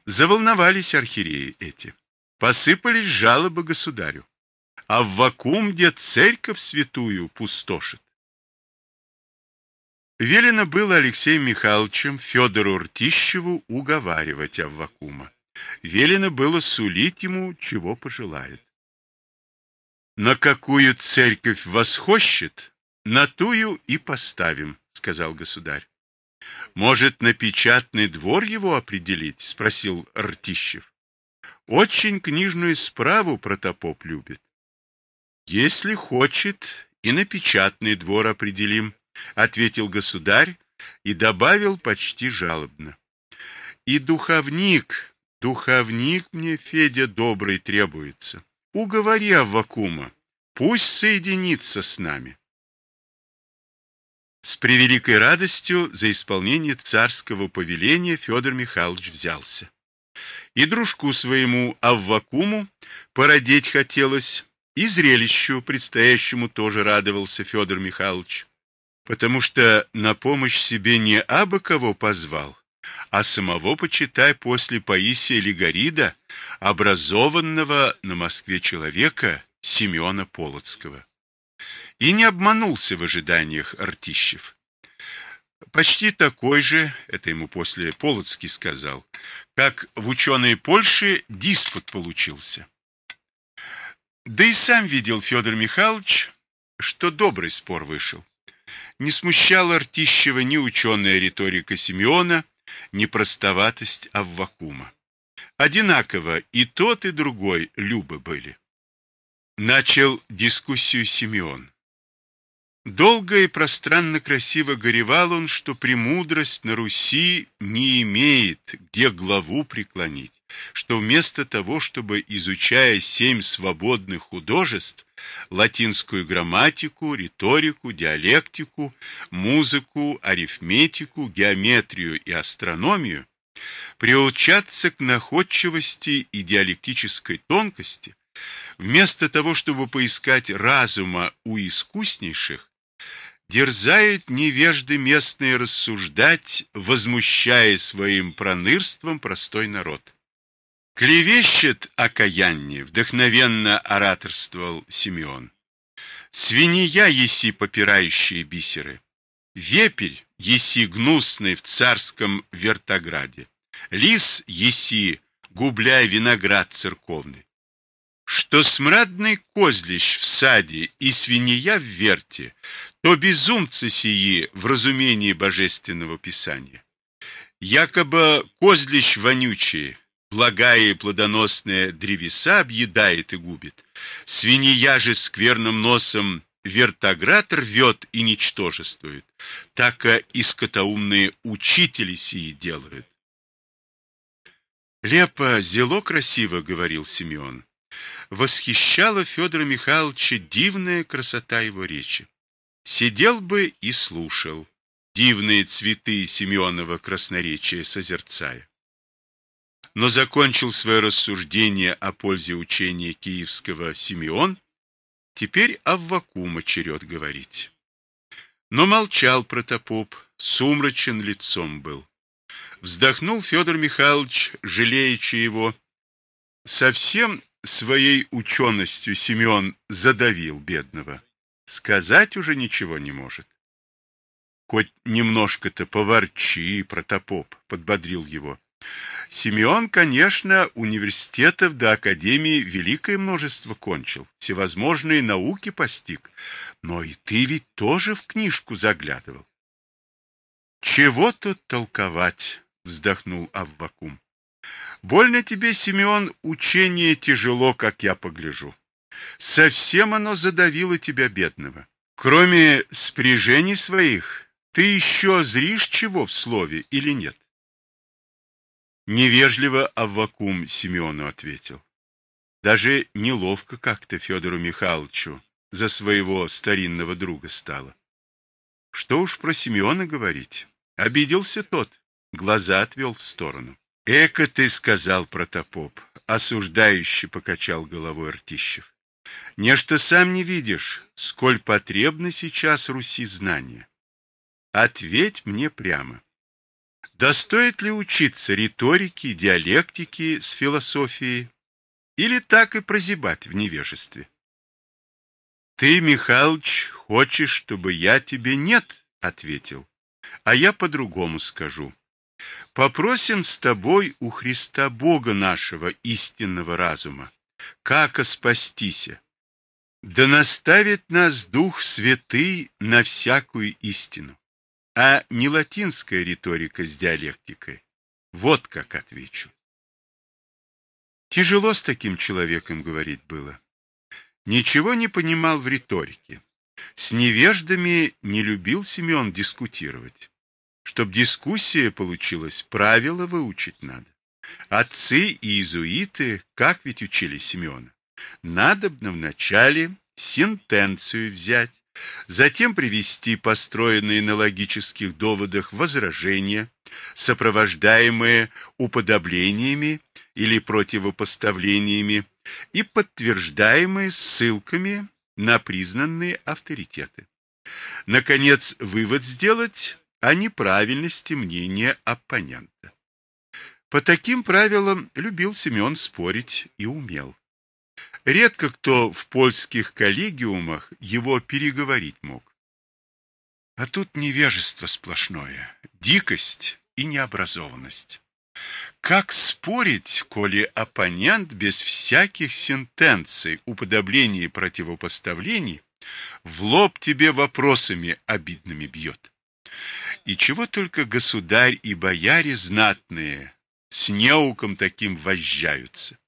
Заволновались архиереи эти. Посыпались жалобы государю. Аввакум, где церковь святую пустошит. Велено было Алексеем Михайловичем Федору Ртищеву уговаривать Аввакума. Велено было сулить ему, чего пожелает. На какую церковь восхощет, на тую и поставим, сказал государь. Может, на печатный двор его определить? Спросил Ртищев. Очень книжную справу протопоп любит. Если хочет, и на печатный двор определим, ответил государь и добавил почти жалобно. И духовник мне, Федя, добрый требуется. Уговори Аввакума, пусть соединится с нами. С превеликой радостью за исполнение царского повеления Федор Михайлович взялся. И дружку своему Аввакуму породеть хотелось, и зрелищу предстоящему тоже радовался Федор Михайлович, потому что на помощь себе не абы кого позвал, а самого, почитай, после Паисия Лигорида, образованного на Москве человека Семена Полоцкого. И не обманулся в ожиданиях Ртищев. Почти такой же, это ему после Полоцкий сказал, как в ученой Польше диспут получился. Да и сам видел Федор Михайлович, что добрый спор вышел. Не смущала Ртищева ни ученая риторика Симеона, ни простоватость Аввакума. Одинаково и тот, и другой любы были. Начал дискуссию Симеон. Долго и пространно красиво горевал он, что премудрость на Руси не имеет, где главу преклонить, что вместо того, чтобы, изучая 7 свободных художеств, латинскую грамматику, риторику, диалектику, музыку, арифметику, геометрию и астрономию, приучаться к находчивости и диалектической тонкости, вместо того, чтобы поискать разума у искуснейших, дерзают невежды местные рассуждать, возмущая своим пронырством простой народ. Клевещет окаяние, вдохновенно ораторствовал Симеон. Свинья еси попирающие бисеры, вепрь еси гнусный в царском вертограде, лис еси, губляя виноград церковный. Что смрадный козлищ в саде и свинья в верте, то безумцы сии в разумении божественного писания. Якобы козлищ вонючие, благая и плодоносная древеса объедает и губит, свинья же скверным носом вертоград рвет и ничтожествует, так и скотоумные учители сии делают. Лепо, зело красиво, говорил Симеон. Восхищала Федора Михайловича дивная красота его речи. Сидел бы и слушал, дивные цветы Симеонова красноречия созерцая. Но закончил свое рассуждение о пользе учения киевского Симеон, теперь Аввакума черед говорить. Но молчал протопоп, сумрачен лицом был. Вздохнул Федор Михайлович, жалеючи его. Совсем своей ученостью Симеон задавил бедного. Сказать уже ничего не может. Хоть немножко-то поворчи, протопоп, подбодрил его. Симеон, конечно, университетов до академии великое множество кончил, всевозможные науки постиг, но и ты ведь тоже в книжку заглядывал. Чего тут толковать, вздохнул Аввакум. Больно тебе, Симеон, учение тяжело, как я погляжу. Совсем оно задавило тебя, бедного. Кроме спряжений своих, ты еще зришь чего в слове или нет? Невежливо Аввакум Симеону ответил. Даже неловко как-то Федору Михайловичу за своего старинного друга стало. Что уж про Симеона говорить. Обиделся тот, глаза отвел в сторону. Эко ты сказал, протопоп, осуждающе покачал головой Ртищев. Нечто сам не видишь, сколь потребны сейчас Руси знания. Ответь мне прямо. Да стоит ли учиться риторике, диалектике с философией, или так и прозябать в невежестве? Ты, Михалыч, хочешь, чтобы я тебе нет ответил, а я по-другому скажу. Попросим с тобой у Христа Бога нашего истинного разума, как спастися. Да наставит нас Дух Святый на всякую истину, а не латинская риторика с диалектикой. Вот как отвечу. Тяжело с таким человеком говорить было. Ничего не понимал в риторике. С невеждами не любил Симеон дискутировать. Чтоб дискуссия получилась, правила выучить надо. Отцы и иезуиты, как ведь учили Симеона? Надобно вначале сентенцию взять, затем привести построенные на логических доводах возражения, сопровождаемые уподоблениями или противопоставлениями и подтверждаемые ссылками на признанные авторитеты. Наконец, вывод сделать о неправильности мнения оппонента. По таким правилам любил Симеон спорить и умел. Редко кто в польских коллегиумах его переговорить мог. А тут невежество сплошное, дикость и необразованность. Как спорить, коли оппонент без всяких сентенций, уподоблений и противопоставлений в лоб тебе вопросами обидными бьет? И чего только государь и бояре знатные с неуком таким вожжаются.